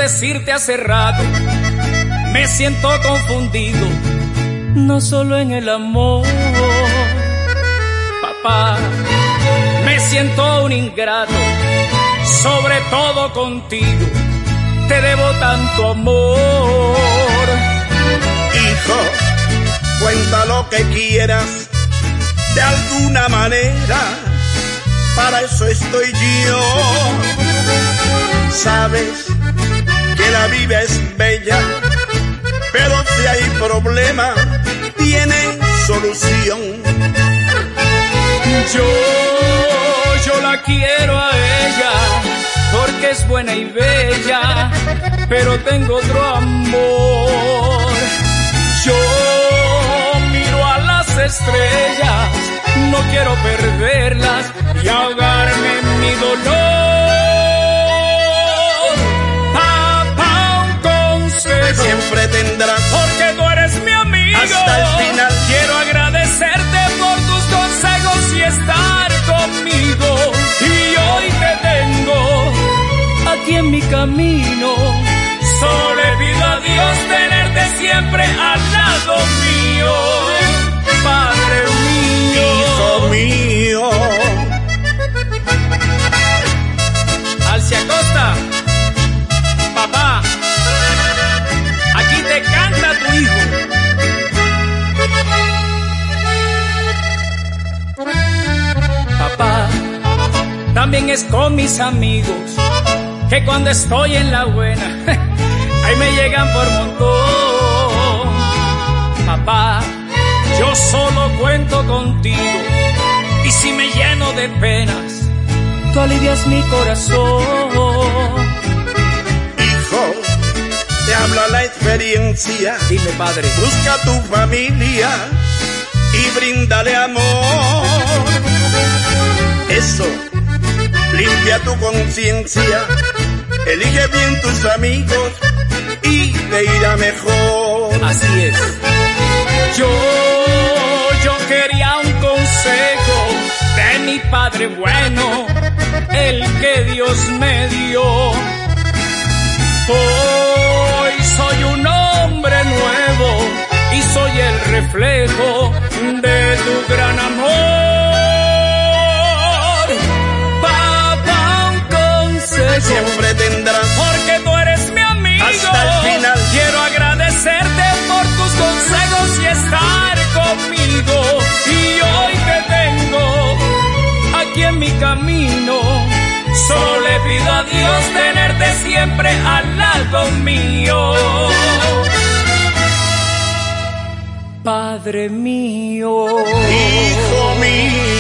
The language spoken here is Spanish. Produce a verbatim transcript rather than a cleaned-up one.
decirte hace rato, me siento confundido, no solo en el amor, papá. Me siento un ingrato, sobre todo contigo, te debo tanto amor. Hijo, cuenta lo que quieras, de alguna manera, para eso estoy yo. Sabes que la vida es bella, pero si hay problema, tienen solución. Yo, yo la quiero a ella, porque es buena y bella, pero tengo otro amor. Yo miro a las estrellas, no quiero perderlas y ahogarme en mi dolor. Papá, un consejo siempre tendrás, porque tú eres mi amigo. Hasta el final quiero agradecerte por tus consejos y estar conmigo. Y hoy te tengo aquí en mi camino. Solo le pido a Dios tenerte siempre al lado mío. Padre mío, hijo mío. Alcia Costa, papá, aquí te canta tu hijo. Papá, también es con mis amigos, que cuando estoy en la buena, ahí me llegan por montón. Papá, yo solo cuento contigo, y si me lleno de penas, tú alivias mi corazón. Hijo, te habla la experiencia. Dime, padre. Busca tu familia y bríndale amor. Eso limpia tu conciencia. Elige bien tus amigos y te irá mejor. Así es. Yo, yo quería un consejo de mi padre bueno, el que Dios me dio. Hoy soy un hombre nuevo y soy el reflejo de tu gran amor. Papá, un consejo siempre tendrás, porque tú eres mi amigo. Hasta el final quiero agradecerte por tus consejos y estar conmigo. Y hoy te tengo aquí en mi camino. Solo le pido a Dios tenerte siempre al lado mío. Padre mío, hijo mío.